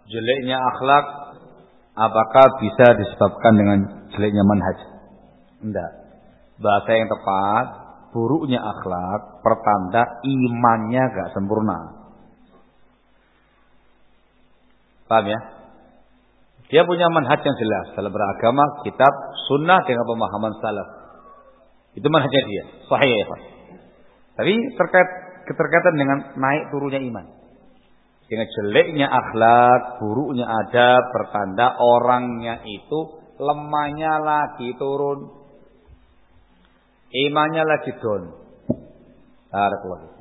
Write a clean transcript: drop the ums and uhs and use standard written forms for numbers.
Jeleknya akhlak apakah bisa disebabkan dengan jeleknya manhaj? Enggak. Bahasa yang tepat, buruknya akhlak pertanda imannya gak sempurna. Paham ya? Dia punya manhaj yang jelas dalam beragama, kitab, sunnah dengan pemahaman salaf. Itu manhajnya dia, sahih ya Pak. Tapi keterkaitan dengan naik turunnya iman. Dengan jeleknya akhlak, buruknya adab, pertanda orangnya itu lemahnya lagi turun, imannya lagi down. Barakallahu.